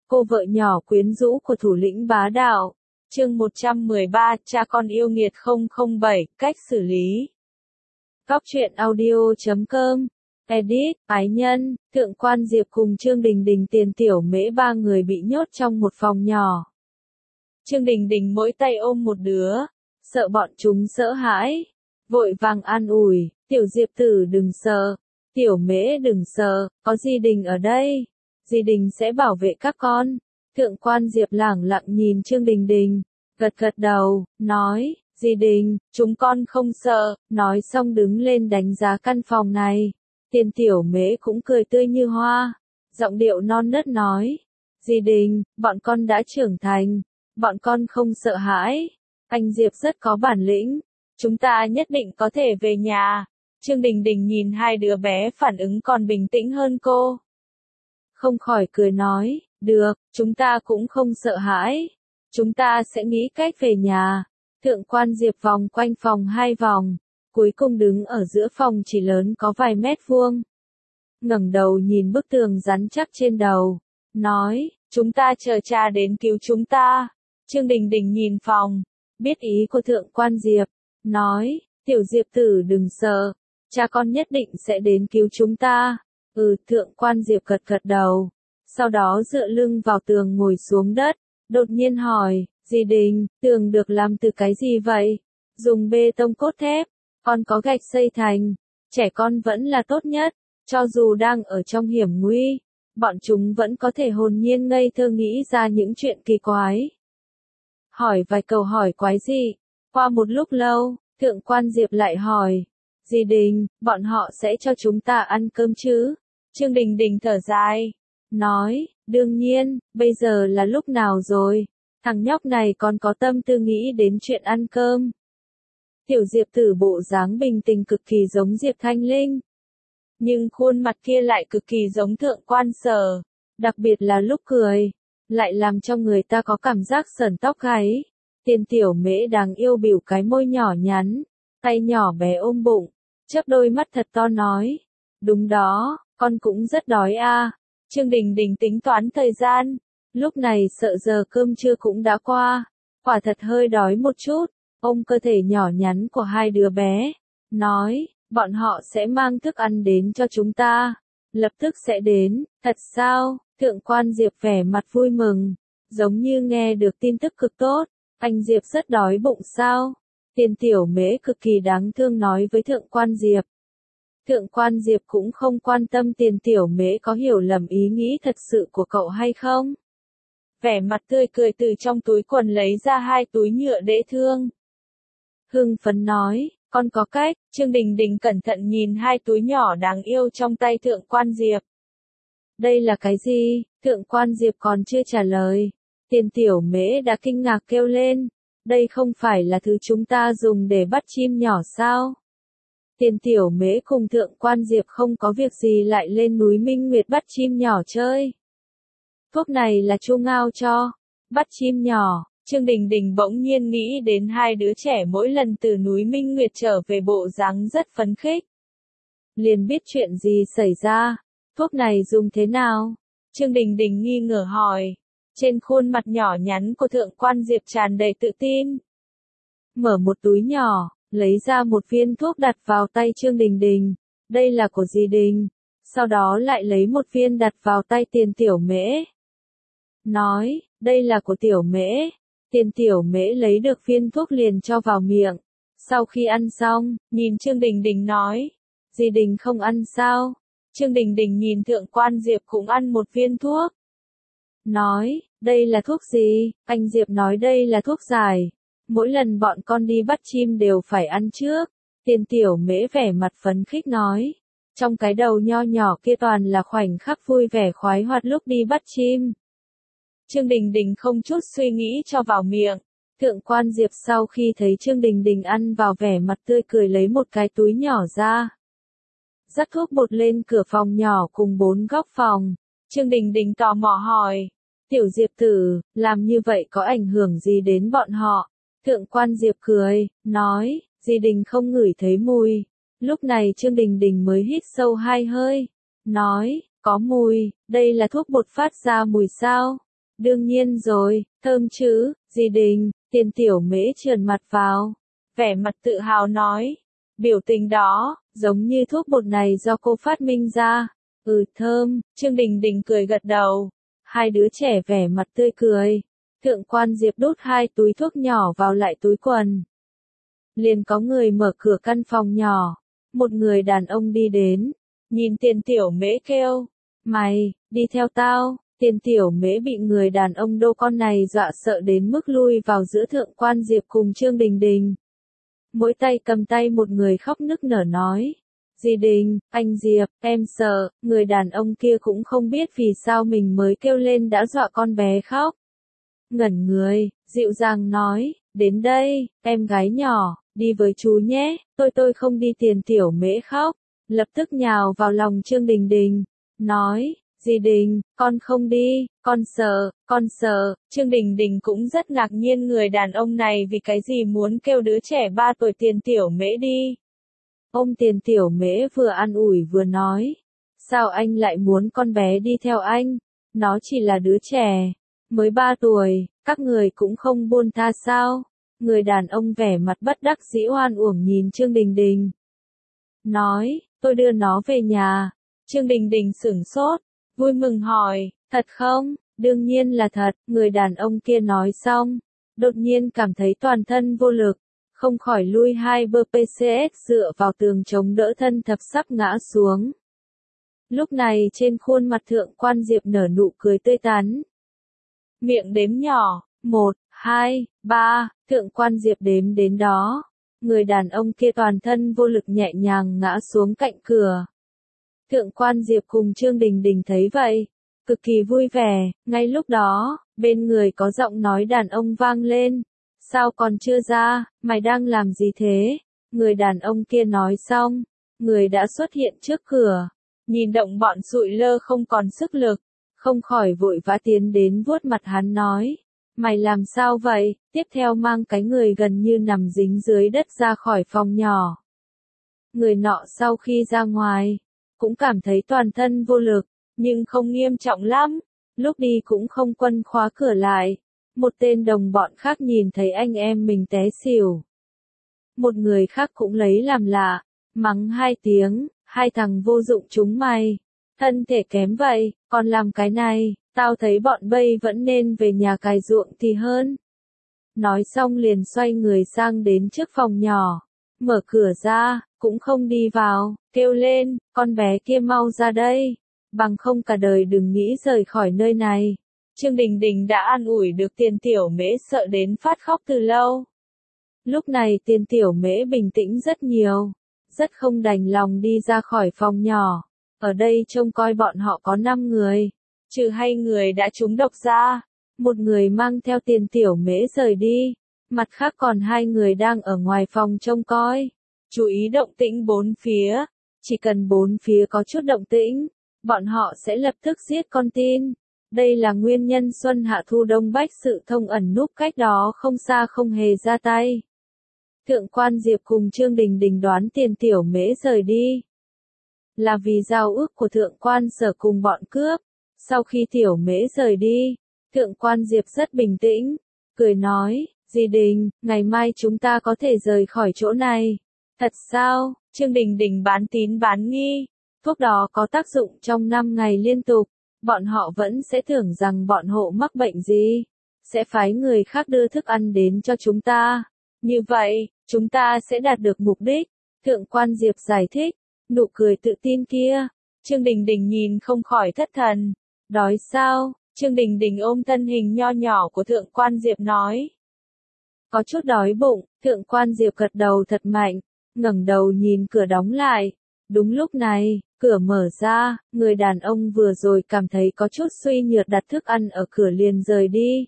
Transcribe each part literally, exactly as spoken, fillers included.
cô vợ nhỏ quyến rũ của thủ lĩnh bá đạo. Chương một trăm mười ba, cha con yêu nghiệt không không bảy, cách xử lý. Góc truyện audio chấm com. Edit, ái nhân, Thượng quan Diệp cùng Trương Đình Đình Tiền Tiểu Mễ ba người bị nhốt trong một phòng nhỏ. Trương Đình Đình mỗi tay ôm một đứa, sợ bọn chúng sợ hãi, vội vàng an ủi, Tiểu Diệp tử đừng sợ, Tiểu Mễ đừng sợ, có Di Đình ở đây, Di Đình sẽ bảo vệ các con. Thượng quan Diệp lẳng lặng nhìn Trương Đình Đình, gật gật đầu, nói, Di Đình, chúng con không sợ, nói xong đứng lên đánh giá căn phòng này. Tiền Tiểu Mễ cũng cười tươi như hoa, giọng điệu non nớt nói, Di Đình, bọn con đã trưởng thành, bọn con không sợ hãi, anh Diệp rất có bản lĩnh, chúng ta nhất định có thể về nhà. Trương Đình Đình nhìn hai đứa bé phản ứng còn bình tĩnh hơn cô. Không khỏi cười nói, được, chúng ta cũng không sợ hãi, chúng ta sẽ nghĩ cách về nhà. Thượng quan Diệp vòng quanh phòng hai vòng, cuối cùng đứng ở giữa phòng chỉ lớn có vài mét vuông. Ngẩng đầu nhìn bức tường rắn chắc trên đầu, nói, chúng ta chờ cha đến cứu chúng ta. Trương Đình Đình nhìn phòng, biết ý của Thượng quan Diệp, nói, Tiểu Diệp tử đừng sợ, cha con nhất định sẽ đến cứu chúng ta. Ừ, Thượng quan Diệp gật gật đầu, sau đó dựa lưng vào tường ngồi xuống đất, đột nhiên hỏi, Di Đình, tường được làm từ cái gì vậy? Dùng bê tông cốt thép, còn có gạch xây thành, trẻ con vẫn là tốt nhất, cho dù đang ở trong hiểm nguy, bọn chúng vẫn có thể hồn nhiên ngây thơ nghĩ ra những chuyện kỳ quái. Hỏi vài câu hỏi quái dị, qua một lúc lâu, Thượng quan Diệp lại hỏi, Di Đình, bọn họ sẽ cho chúng ta ăn cơm chứ? Trương Đình Đình thở dài, nói, đương nhiên, bây giờ là lúc nào rồi, thằng nhóc này còn có tâm tư nghĩ đến chuyện ăn cơm. Tiểu Diệp tử bộ dáng bình tĩnh cực kỳ giống Diệp Thanh Linh, nhưng khuôn mặt kia lại cực kỳ giống Thượng quan Sở, đặc biệt là lúc cười, lại làm cho người ta có cảm giác sởn tóc gáy. Tiền Tiểu Mễ đáng yêu bỉu cái môi nhỏ nhắn, tay nhỏ bé ôm bụng, chớp đôi mắt thật to nói, đúng đó, con cũng rất đói a. Trương Đình Đình tính toán thời gian, lúc này sợ giờ cơm trưa cũng đã qua, quả thật hơi đói một chút, ôm cơ thể nhỏ nhắn của hai đứa bé, nói, bọn họ sẽ mang thức ăn đến cho chúng ta, lập tức sẽ đến, thật sao? Thượng quan Diệp vẻ mặt vui mừng, giống như nghe được tin tức cực tốt, anh Diệp rất đói bụng sao? Tiền Tiểu Mễ cực kỳ đáng thương nói với Thượng quan Diệp. Thượng quan Diệp cũng không quan tâm Tiền Tiểu Mễ có hiểu lầm ý nghĩ thật sự của cậu hay không. Vẻ mặt tươi cười từ trong túi quần lấy ra hai túi nhựa dễ thương. Hưng phấn nói, con có cách. Trương Đình Đình cẩn thận nhìn hai túi nhỏ đáng yêu trong tay Thượng quan Diệp. Đây là cái gì? Thượng quan Diệp còn chưa trả lời. Tiền Tiểu Mễ đã kinh ngạc kêu lên. Đây không phải là thứ chúng ta dùng để bắt chim nhỏ sao? Tiền Tiểu Mễ cùng Thượng quan Diệp không có việc gì lại lên núi Minh Nguyệt bắt chim nhỏ chơi. Thuốc này là Chu Ngao cho. Bắt chim nhỏ. Trương Đình Đình bỗng nhiên nghĩ đến hai đứa trẻ mỗi lần từ núi Minh Nguyệt trở về bộ dáng rất phấn khích. Liền biết chuyện gì xảy ra. Thuốc này dùng thế nào? Trương Đình Đình nghi ngờ hỏi. Trên khuôn mặt nhỏ nhắn của Thượng quan Diệp tràn đầy tự tin. Mở một túi nhỏ, lấy ra một viên thuốc đặt vào tay Trương Đình Đình. Đây là của Di Đình. Sau đó lại lấy một viên đặt vào tay Tiền Tiểu Mễ. Nói, đây là của Tiểu Mễ. Tiền Tiểu Mễ lấy được viên thuốc liền cho vào miệng. Sau khi ăn xong, nhìn Trương Đình Đình nói. Di Đình không ăn sao? Trương Đình Đình nhìn Thượng quan Diệp cũng ăn một viên thuốc. Nói, đây là thuốc gì? Anh Diệp nói đây là thuốc giải. Mỗi lần bọn con đi bắt chim đều phải ăn trước. Tiền Tiểu Mễ vẻ mặt phấn khích nói. Trong cái đầu nho nhỏ kia toàn là khoảnh khắc vui vẻ khoái hoạt lúc đi bắt chim. Trương Đình Đình không chút suy nghĩ cho vào miệng. Thượng quan Diệp sau khi thấy Trương Đình Đình ăn vào vẻ mặt tươi cười lấy một cái túi nhỏ ra. Rắc thuốc bột lên cửa phòng nhỏ cùng bốn góc phòng. Trương Đình Đình tò mò hỏi. Tiểu Diệp tử, làm như vậy có ảnh hưởng gì đến bọn họ? Thượng quan Diệp cười, nói, Di Đình không ngửi thấy mùi. Lúc này Trương Đình Đình mới hít sâu hai hơi. Nói, có mùi, đây là thuốc bột phát ra mùi sao? Đương nhiên rồi, thơm chứ, dì Đình, Tiền Tiểu Mễ trườn mặt vào. Vẻ mặt tự hào nói. Biểu tình đó, giống như thuốc bột này do cô phát minh ra. Ừ thơm, Trương Đình Đình cười gật đầu. Hai đứa trẻ vẻ mặt tươi cười. Thượng quan Diệp đút hai túi thuốc nhỏ vào lại túi quần. Liền có người mở cửa căn phòng nhỏ. Một người đàn ông đi đến. Nhìn Tiền Tiểu Mễ kêu. Mày, đi theo tao. Tiền Tiểu Mễ bị người đàn ông đô con này dọa sợ đến mức lui vào giữa Thượng quan Diệp cùng Trương Đình Đình. Mỗi tay cầm tay một người khóc nức nở nói. Dì Đình, anh Diệp, em sợ, người đàn ông kia cũng không biết vì sao mình mới kêu lên đã dọa con bé khóc. Ngẩn người, dịu dàng nói, đến đây, em gái nhỏ, đi với chú nhé, tôi tôi không đi. Tiền Tiểu Mễ khóc, lập tức nhào vào lòng Trương Đình Đình, nói, dì Đình, con không đi, con sợ, con sợ. Trương Đình Đình cũng rất ngạc nhiên người đàn ông này vì cái gì muốn kêu đứa trẻ ba tuổi Tiền Tiểu Mễ đi. Ôm Tiền Tiểu Mễ vừa an ủi vừa nói, sao anh lại muốn con bé đi theo anh, nó chỉ là đứa trẻ, mới ba tuổi, các người cũng không buông tha sao. Người đàn ông vẻ mặt bất đắc dĩ oan uổng nhìn Trương Đình Đình. Nói, tôi đưa nó về nhà. Trương Đình Đình sửng sốt, vui mừng hỏi, thật không? Đương nhiên là thật, người đàn ông kia nói xong, đột nhiên cảm thấy toàn thân vô lực, không khỏi lui hai bơ pê xê ét dựa vào tường chống đỡ thân thập sắp ngã xuống. Lúc này trên khuôn mặt Thượng quan Diệp nở nụ cười tươi tắn. Miệng đếm nhỏ, một, hai, ba, Thượng quan Diệp đếm đến đó. Người đàn ông kia toàn thân vô lực nhẹ nhàng ngã xuống cạnh cửa. Thượng quan Diệp cùng Trương Đình Đình thấy vậy, cực kỳ vui vẻ, ngay lúc đó, bên người có giọng nói đàn ông vang lên. Sao còn chưa ra, mày đang làm gì thế? Người đàn ông kia nói xong, người đã xuất hiện trước cửa, nhìn động bọn sụi lơ không còn sức lực, không khỏi vội vã tiến đến vuốt mặt hắn nói. Mày làm sao vậy? Tiếp theo mang cái người gần như nằm dính dưới đất ra khỏi phòng nhỏ. Người nọ sau khi ra ngoài, cũng cảm thấy toàn thân vô lực, nhưng không nghiêm trọng lắm, lúc đi cũng không quấn khóa cửa lại. Một tên đồng bọn khác nhìn thấy anh em mình té xỉu. Một người khác cũng lấy làm lạ, mắng hai tiếng, hai thằng vô dụng chúng mày. Thân thể kém vậy, còn làm cái này, tao thấy bọn bây vẫn nên về nhà cày ruộng thì hơn. Nói xong liền xoay người sang đến trước phòng nhỏ, mở cửa ra, cũng không đi vào, kêu lên, con bé kia mau ra đây, bằng không cả đời đừng nghĩ rời khỏi nơi này. Trương Đình Đình đã an ủi được Tiền Tiểu Mễ sợ đến phát khóc từ lâu. Lúc này Tiền Tiểu Mễ bình tĩnh rất nhiều, rất không đành lòng đi ra khỏi phòng nhỏ. Ở đây trông coi bọn họ có năm người, trừ hai người đã trúng độc ra, một người mang theo Tiền Tiểu Mễ rời đi, mặt khác còn hai người đang ở ngoài phòng trông coi, chú ý động tĩnh bốn phía, chỉ cần bốn phía có chút động tĩnh, bọn họ sẽ lập tức giết con tin. Đây là nguyên nhân Xuân Hạ Thu Đông Bách Sự Thông ẩn núp cách đó không xa không hề ra tay. Thượng quan Diệp cùng Trương Đình Đình đoán Tiền Tiểu Mễ rời đi là vì giao ước của Thượng quan Sở cùng bọn cướp. Sau khi Tiểu Mễ rời đi, Thượng quan Diệp rất bình tĩnh, cười nói, dì Đình, ngày mai chúng ta có thể rời khỏi chỗ này. Thật sao? Trương Đình Đình bán tín bán nghi, thuốc đó có tác dụng trong năm ngày liên tục. Bọn họ vẫn sẽ tưởng rằng bọn họ mắc bệnh gì, sẽ phái người khác đưa thức ăn đến cho chúng ta. Như vậy, chúng ta sẽ đạt được mục đích. Thượng quan Diệp giải thích, nụ cười tự tin kia. Trương Đình Đình nhìn không khỏi thất thần. Đói sao? Trương Đình Đình ôm thân hình nho nhỏ của Thượng quan Diệp nói. Có chút đói bụng, Thượng quan Diệp gật đầu thật mạnh, ngẩng đầu nhìn cửa đóng lại. Đúng lúc này, cửa mở ra, người đàn ông vừa rồi cảm thấy có chút suy nhược đặt thức ăn ở cửa liền rời đi.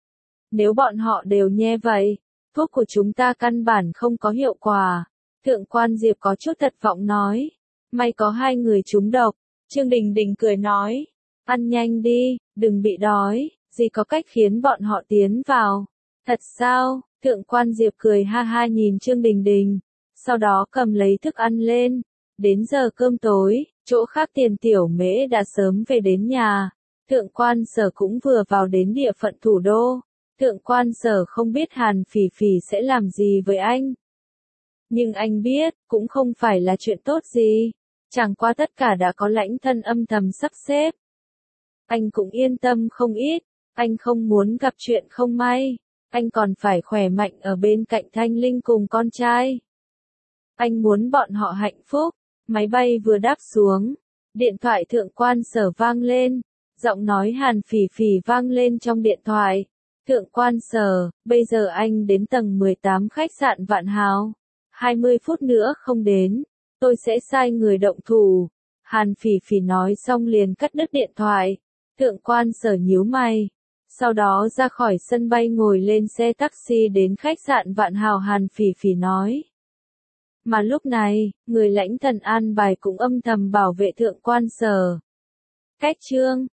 Nếu bọn họ đều nhe vậy, thuốc của chúng ta căn bản không có hiệu quả. Thượng quan Diệp có chút thất vọng nói. May có hai người trúng độc. Trương Đình Đình cười nói. Ăn nhanh đi, đừng bị đói, gì có cách khiến bọn họ tiến vào. Thật sao? Thượng quan Diệp cười ha ha nhìn Trương Đình Đình. Sau đó cầm lấy thức ăn lên. Đến giờ cơm tối, chỗ khác Tiền Tiểu Mễ đã sớm về đến nhà. Thượng quan Sở cũng vừa vào đến địa phận thủ đô. Thượng quan Sở không biết Hàn Phỉ Phỉ sẽ làm gì với anh. Nhưng anh biết, cũng không phải là chuyện tốt gì. Chẳng qua tất cả đã có lãnh thân âm thầm sắp xếp. Anh cũng yên tâm không ít. Anh không muốn gặp chuyện không may. Anh còn phải khỏe mạnh ở bên cạnh Thanh Linh cùng con trai. Anh muốn bọn họ hạnh phúc. Máy bay vừa đáp xuống. Điện thoại Thượng quan Sở vang lên. Giọng nói Hàn Phỉ Phỉ vang lên trong điện thoại. Thượng quan Sở, bây giờ anh đến tầng mười tám khách sạn Vạn Hào. hai mươi phút nữa không đến. Tôi sẽ sai người động thủ. Hàn Phỉ Phỉ nói xong liền cắt đứt điện thoại. Thượng quan Sở nhíu mày. Sau đó ra khỏi sân bay ngồi lên xe taxi đến khách sạn Vạn Hào. Hàn Phỉ Phỉ nói. Mà lúc này, người lãnh thần an bài cũng âm thầm bảo vệ Thượng quan Sở. Cách chương